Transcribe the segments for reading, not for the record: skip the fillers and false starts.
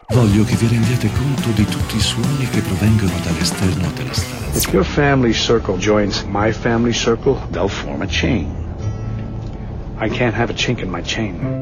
Voglio che vi rendiate conto di tutti i suoni che provengono dall'esterno della stanza. If your family circle joins my family circle, they'll form a chain. I can't have a chink in my chain.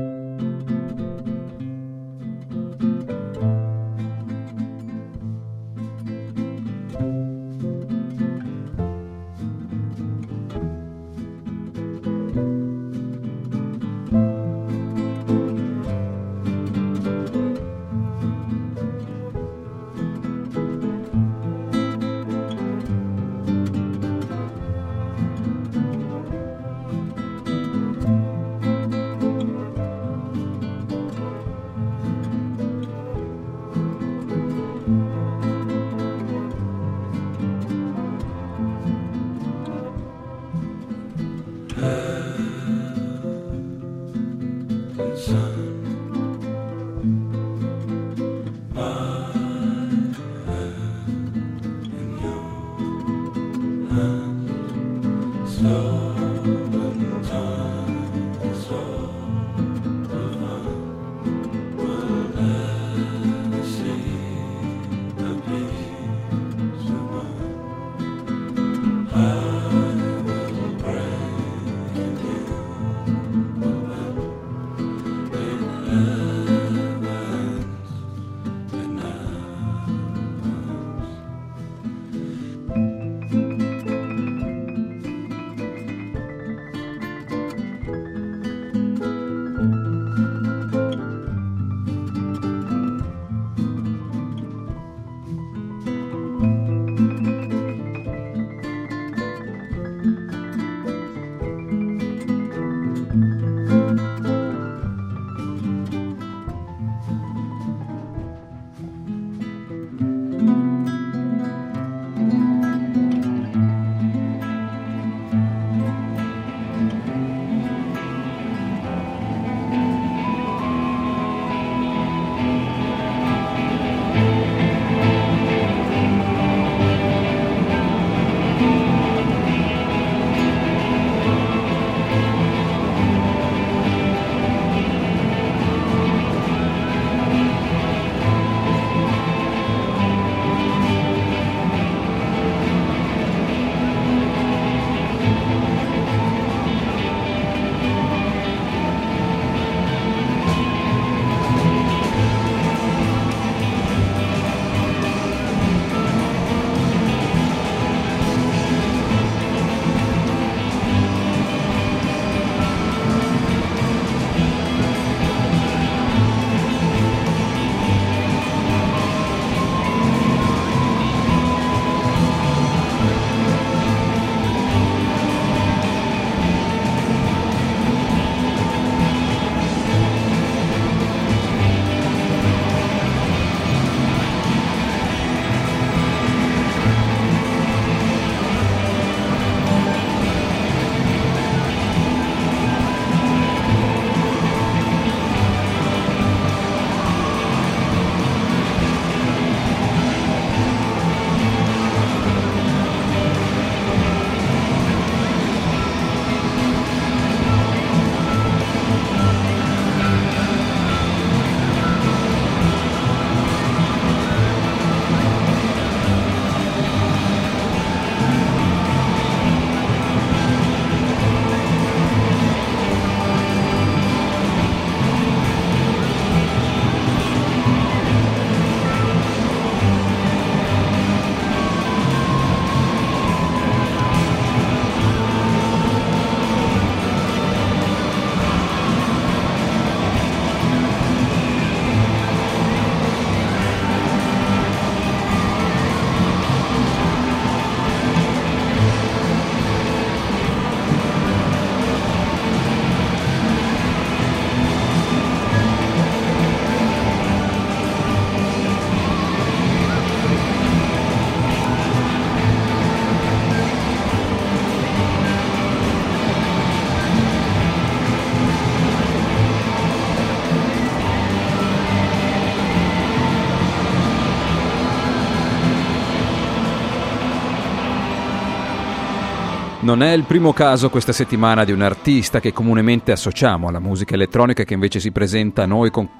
Non è il primo caso questa settimana di un artista che comunemente associamo alla musica elettronica, che invece si presenta a noi con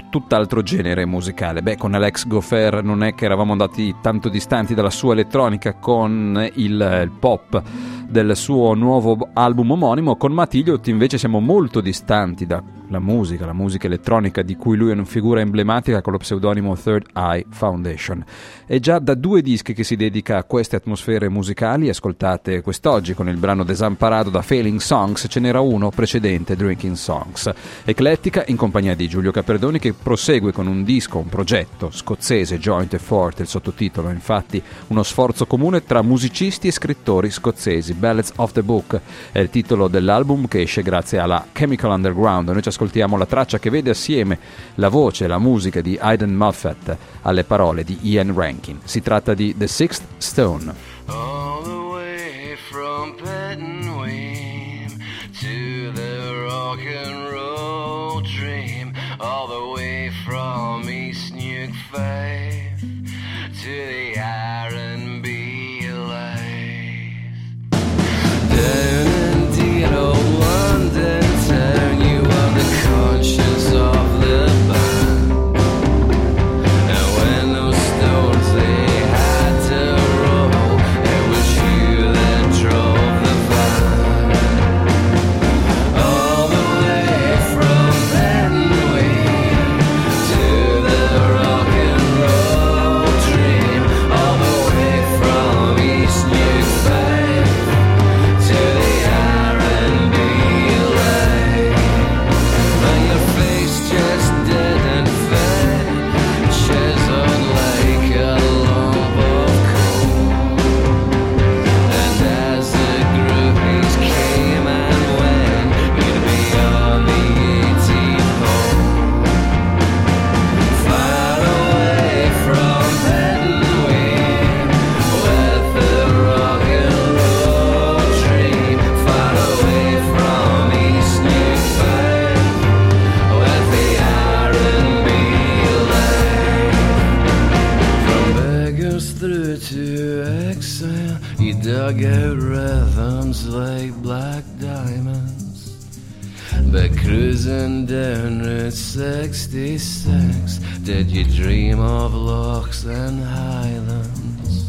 tutt'altro genere musicale. Con Alex Gopher non è che eravamo andati tanto distanti dalla sua elettronica con il pop del suo nuovo album omonimo. Con Matt Elliott invece siamo molto distanti dalla musica elettronica di cui lui è una figura emblematica con lo pseudonimo Third Eye Foundation. È già da 2 dischi che si dedica a queste atmosfere musicali, ascoltate quest'oggi con il brano Desamparato da Failing Songs. Ce n'era uno precedente, Drinking Songs. Eclettica in compagnia di Giulio Caperdoni, che prosegue con un progetto scozzese, Joint e Forte, il sottotitolo infatti uno sforzo comune tra musicisti e scrittori scozzesi. Ballads of the Book è il titolo dell'album, che esce grazie alla Chemical Underground. Noi ci ascoltiamo la traccia che vede assieme la voce e la musica di Aidan Moffat alle parole di Ian Rankin. Si tratta di The Sixth Stone. All the way from Pettenweem to the rock and roll dream, all the way from East Nuke Faith to the R&B life. Down in dear old London town, you are the conscience of the band. And when those stones they had to roll, it was you that drove the van. All the way from Pettenweem to the rock and roll dream, all the way from East Nuke Faith to the R&B life. And your face just didn't fit, chiseled like a lump of coal. And as the groupies came and went, we'd be on the 18th hole. Far away from Pettenweem, with the rock and roll dream. Far away from East Nuke Faith, with the R&B life. From beggars through to exile, you dug out rhythms like black diamonds. But cruising down Route 66, did you dream of lochs and highlands?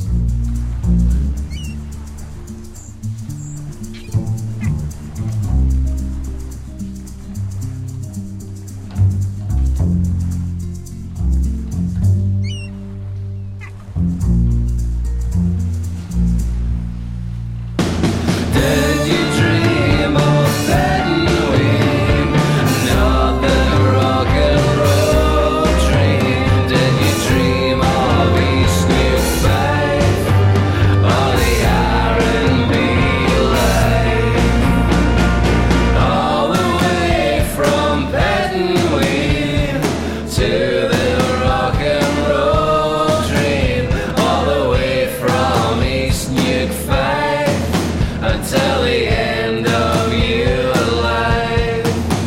Did you dream of Pettenweem, not the rock and roll dream? Did you dream of East Nuke Faith, or the R&B life? All the way from Pettenweem to the rock and roll dream, all the way from East Nuke Faith until the end of your life.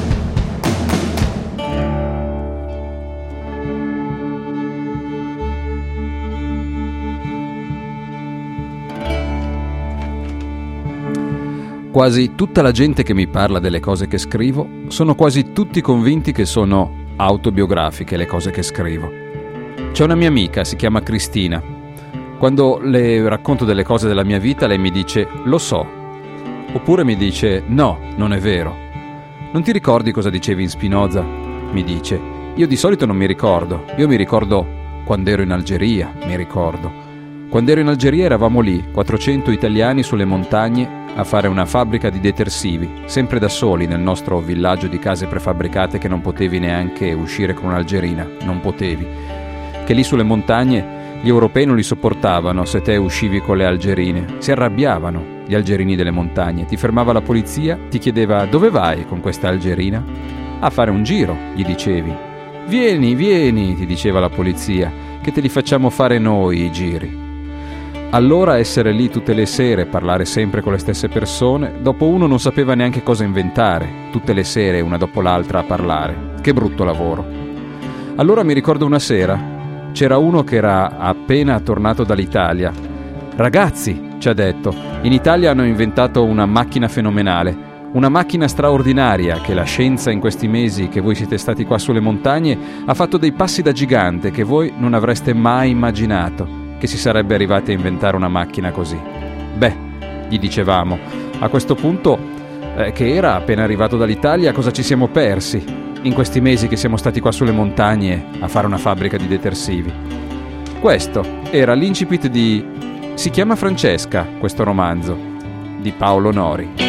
Quasi tutta la gente che mi parla delle cose che scrivo sono quasi tutti convinti che sono autobiografiche le cose che scrivo. C'è una mia amica, si chiama Cristina. Quando le racconto delle cose della mia vita, lei mi dice «lo so», oppure mi dice «no, non è vero». «Non ti ricordi cosa dicevi in Spinoza?» mi dice. Io di solito non mi ricordo, io mi ricordo quando ero in Algeria, mi ricordo. Quando ero in Algeria eravamo lì, 400 italiani sulle montagne a fare una fabbrica di detersivi, sempre da soli nel nostro villaggio di case prefabbricate che non potevi neanche uscire con un'algerina, non potevi. Che lì sulle montagne gli europei non li sopportavano se te uscivi con le algerine, si arrabbiavano gli algerini delle montagne, ti fermava la polizia, ti chiedeva dove vai con questa algerina? A fare un giro, gli dicevi. Vieni, vieni, ti diceva la polizia, che te li facciamo fare noi i giri. Allora essere lì tutte le sere, parlare sempre con le stesse persone, dopo uno non sapeva neanche cosa inventare, tutte le sere una dopo l'altra a parlare. Che brutto lavoro. Allora mi ricordo una sera, c'era uno che era appena tornato dall'Italia. Ragazzi, ci ha detto, in Italia hanno inventato una macchina fenomenale, Una macchina straordinaria che la scienza in questi mesi che voi siete stati qua sulle montagne ha fatto dei passi da gigante che voi non avreste mai immaginato che si sarebbe arrivati a inventare una macchina così. Beh, gli dicevamo, a questo punto che era appena arrivato dall'Italia, cosa ci siamo persi in questi mesi che siamo stati qua sulle montagne a fare una fabbrica di detersivi. Questo era l'incipit di Si chiama Francesca, questo romanzo, di Paolo Nori.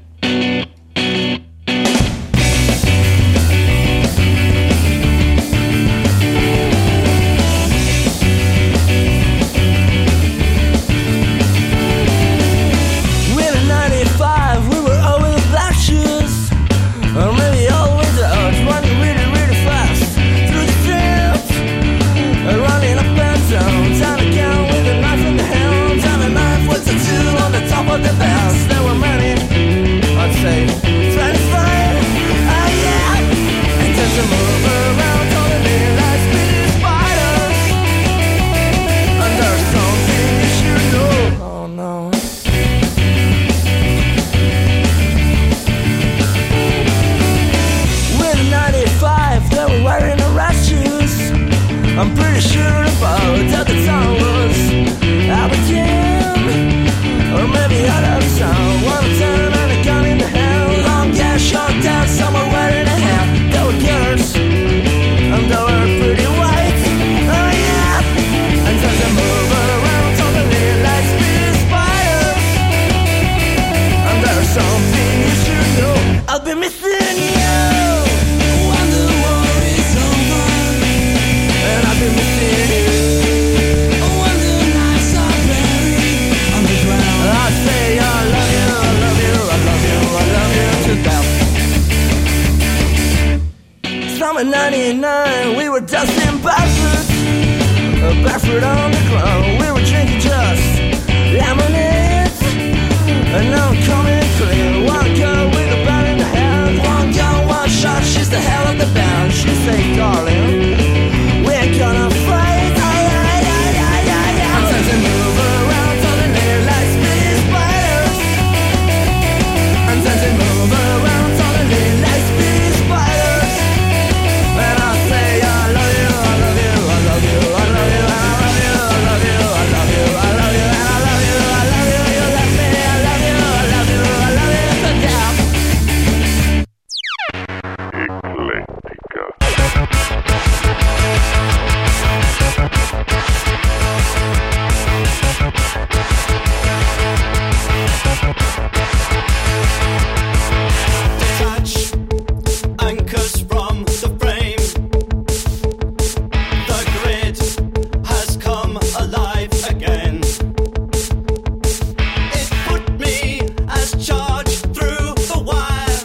I'm pretty sure about that the town was Aberdeen, or maybe out of town. One turn and a gun in the hand, long gas shot down somewhere in the hand. They were killers, and they were pretty white. Oh yeah, and as they move around totally like speedy spiders. And there's something you should know, I'll be missing you. Summer 99, we were dusting barefoot, barefoot on the ground. We were drinking just lemonade, and now I'm coming clean. One girl with a band in the hand, one gun, one shot, she's the hell of the band. She say, darling, we ain't gonna fight. Sometimes they move around totally like speedy spiders. Sometimes they move around totally like speedy spiders. And I say I love you, I love you, I love you, I love you, I love you, I love you, I love you, I love you, and I love you, I love you, you love me, I love you, I love you, I love you to death. Detach anchors from the frame. The grid has come alive again. It put me as charge through the wire,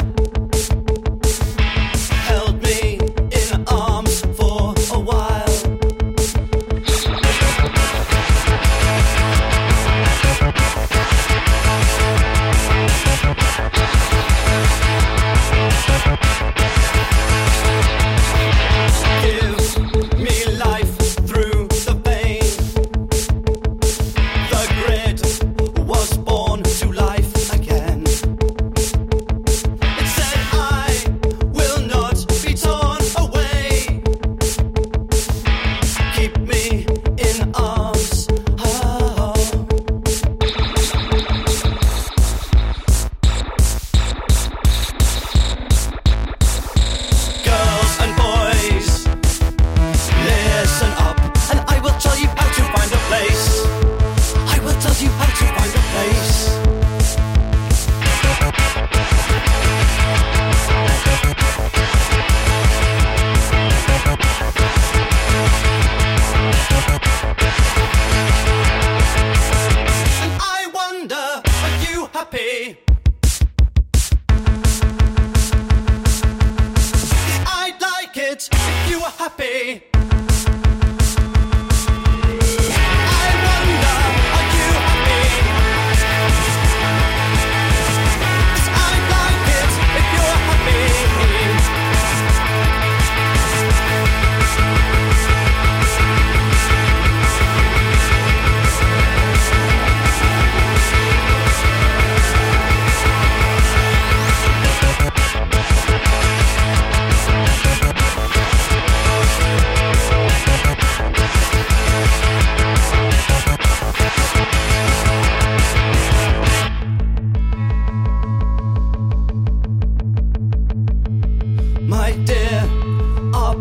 held me in arms for a while. Give me life through the vein. The grid was born to life again. It said I will not be torn away. Keep me in arms. Oh. Girls and boys, listen up, and I will tell you how to find a place. I will tell you how to find a place. And I wonder, are you happy? I'd like it if you were happy. I wonder, are you happy? I'd like it if you were happy.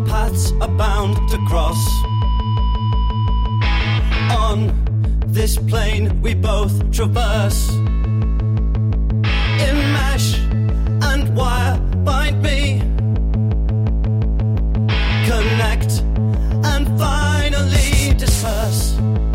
paths are bound to cross. On this plane we both traverse. Enmesh and wire bind me. Connect and finally disperse.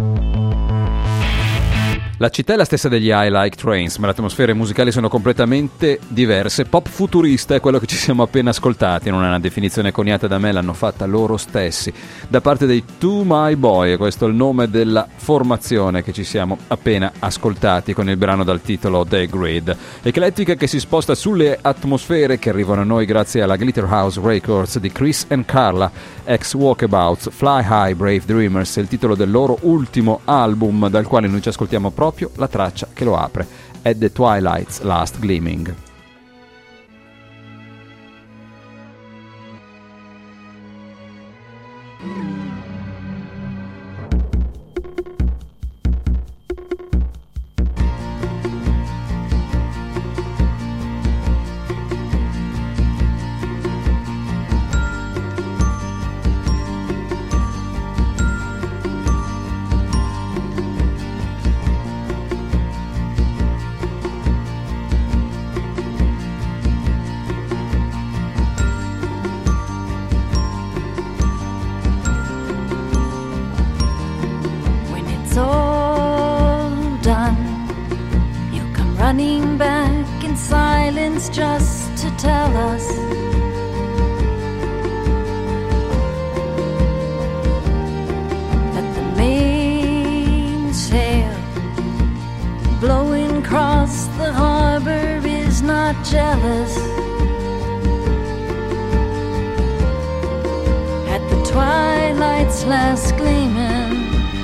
La città è la stessa degli I Like Trains, ma le atmosfere musicali sono completamente diverse. Pop futurista è quello che ci siamo appena ascoltati, non è una definizione coniata da me, l'hanno fatta loro stessi, da parte dei To My Boy, questo è il nome della formazione che ci siamo appena ascoltati con il brano dal titolo The Grid. Eclettica che si sposta sulle atmosfere che arrivano a noi grazie alla Glitter House Records di Chris and Carla, ex Walkabouts. Fly High Brave Dreamers è il titolo del loro ultimo album, dal quale noi ci ascoltiamo proprio la traccia che lo apre, At the Twilight's Last Gleaming. Running back in silence just to tell us that the mainsail blowing across the harbor is not jealous. At the twilight's last gleaming,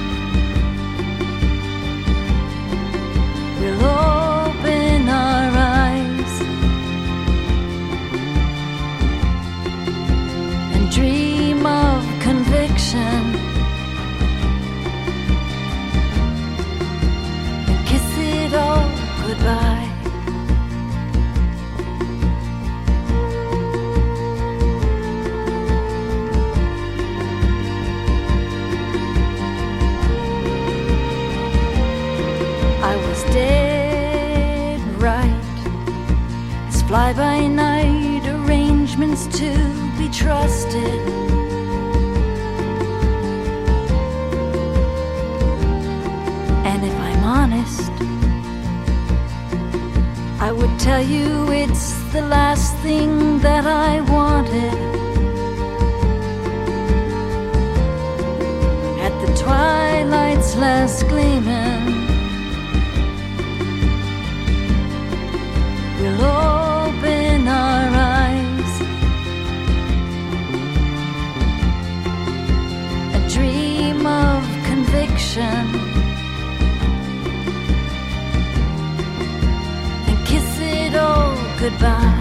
we'll open our eyes and dream of conviction and kiss it all goodbye. I was dead right. His fly-by-night arrangements to be trusted. And if I'm honest, I would tell you it's the last thing that I wanted. At the twilight's last gleaming, we'll open our eyes and dream of conviction and kiss it all goodbye.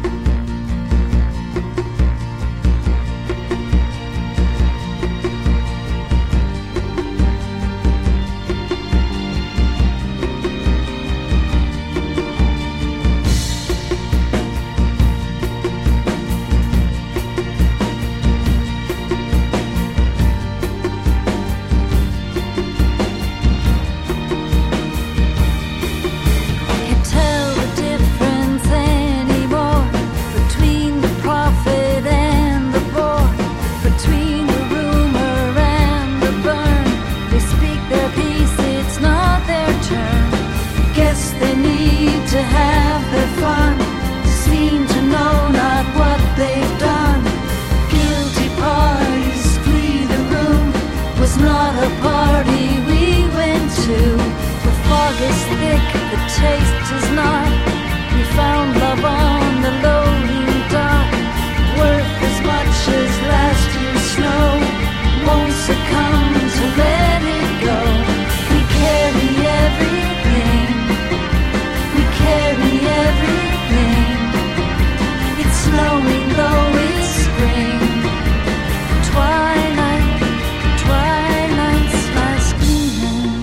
To have their fun, seem to know not what they've done. Guilty parties flee the room, was not a party we went to. The fog is thick, the taste is not. We found love on the loading dock, worth as much as last year's snow. Won't succumb to let it go. We carry everything, carry everything. It's snowing though it's spring. Twilight, twilight's last gleaming.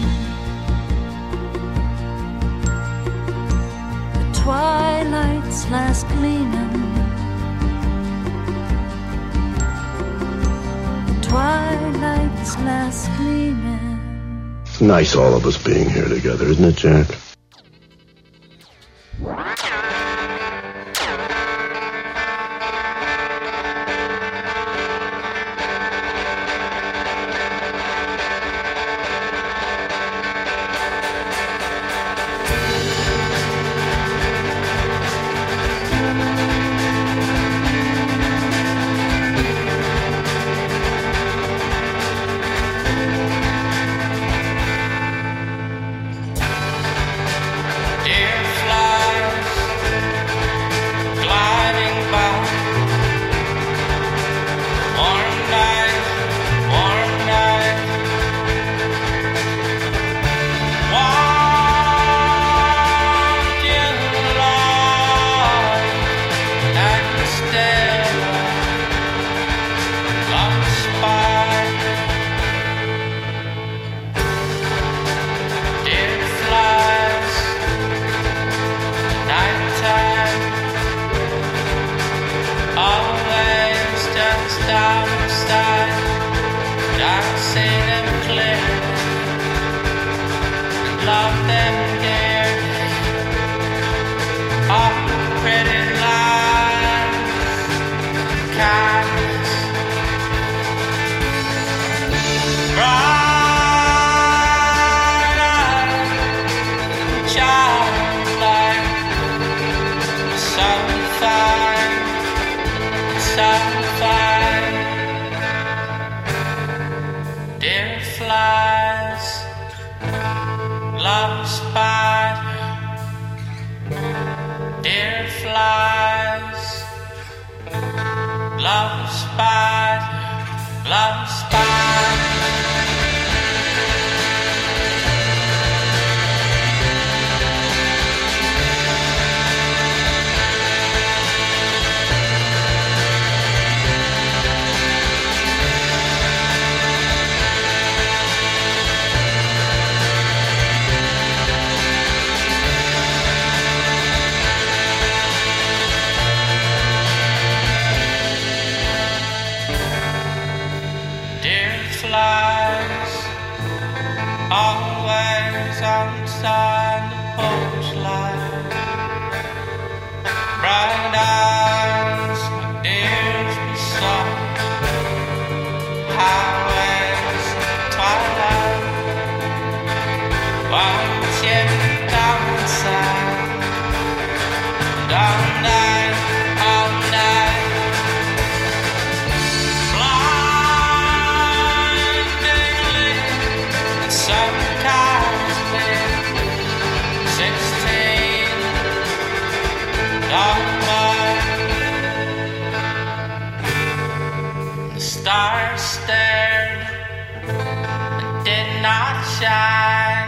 The twilight's last gleaming. twilight's last gleaming. It's nice all of us being here together, isn't it, Jack? Dear flies gliding by, warm night, won't you lie and stare like a spy? Dear flies, nighttime, always just outside. I see them clearly and love them dearly. All pretty lies, kindness, bright eyes, childlike. So fine, so fine. Dear flies, love spider. Dear flies, love spider, love spider. Dear flies, always outside the porch light. Bright eyes, my ears be soft. Highways, twilight. Won't you come inside? And all night, all night. Blindingly, and some kinds of 16, dark light. The stars stared and did not shine.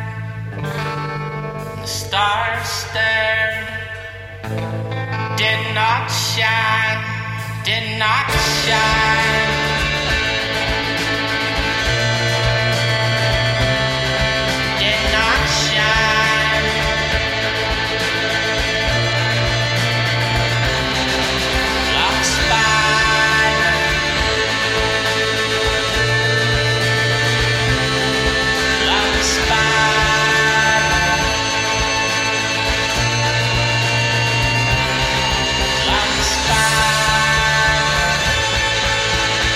The stars stared, did not shine, did not shine. Did not shine. Like a spider. Like a spider. Like a spider.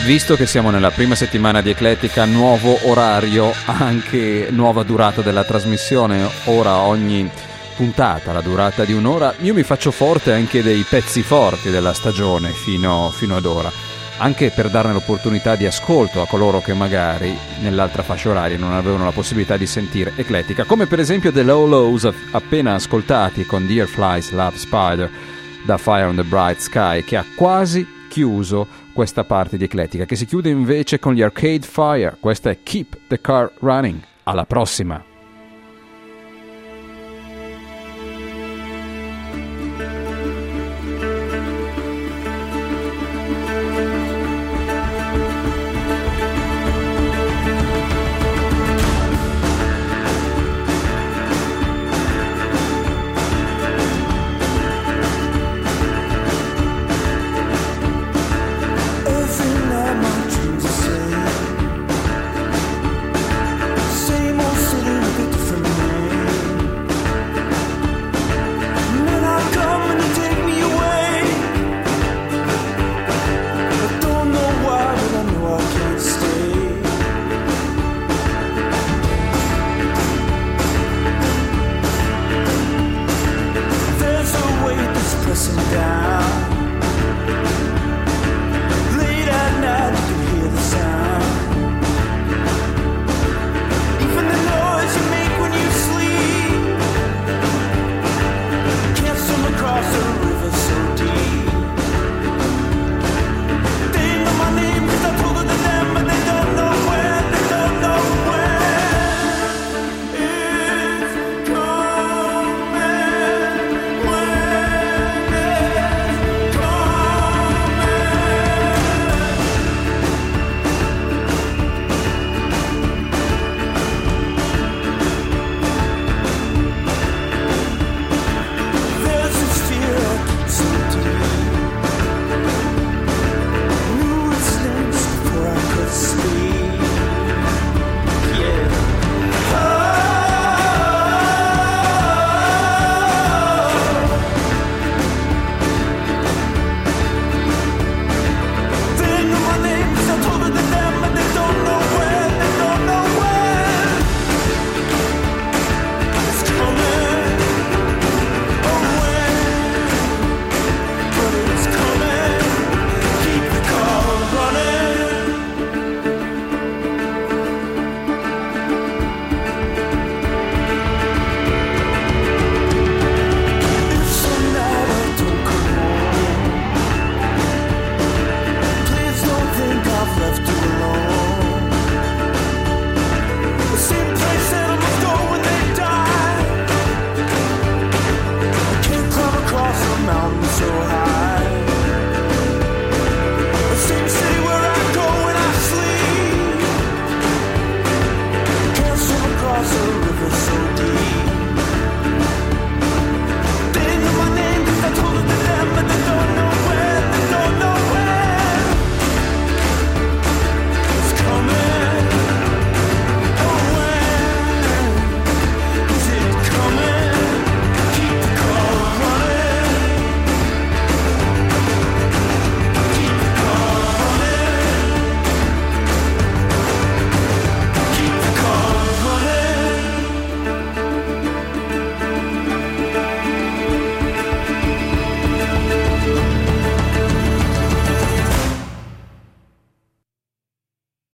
Visto che siamo nella prima settimana di Eclettica, nuovo orario, anche nuova durata della trasmissione, ora ogni puntata la durata di un'ora, io mi faccio forte anche dei pezzi forti della stagione fino ad ora, anche per darne l'opportunità di ascolto a coloro che magari nell'altra fascia oraria non avevano la possibilità di sentire Eclettica, come per esempio The Low Lows appena ascoltati con Dear Flies Love Spider da Fire on the Bright Sky, che ha quasi chiuso questa parte di Eclettica, che si chiude invece con gli Arcade Fire. Questa è Keep the Car Running. Alla prossima! Pressing down.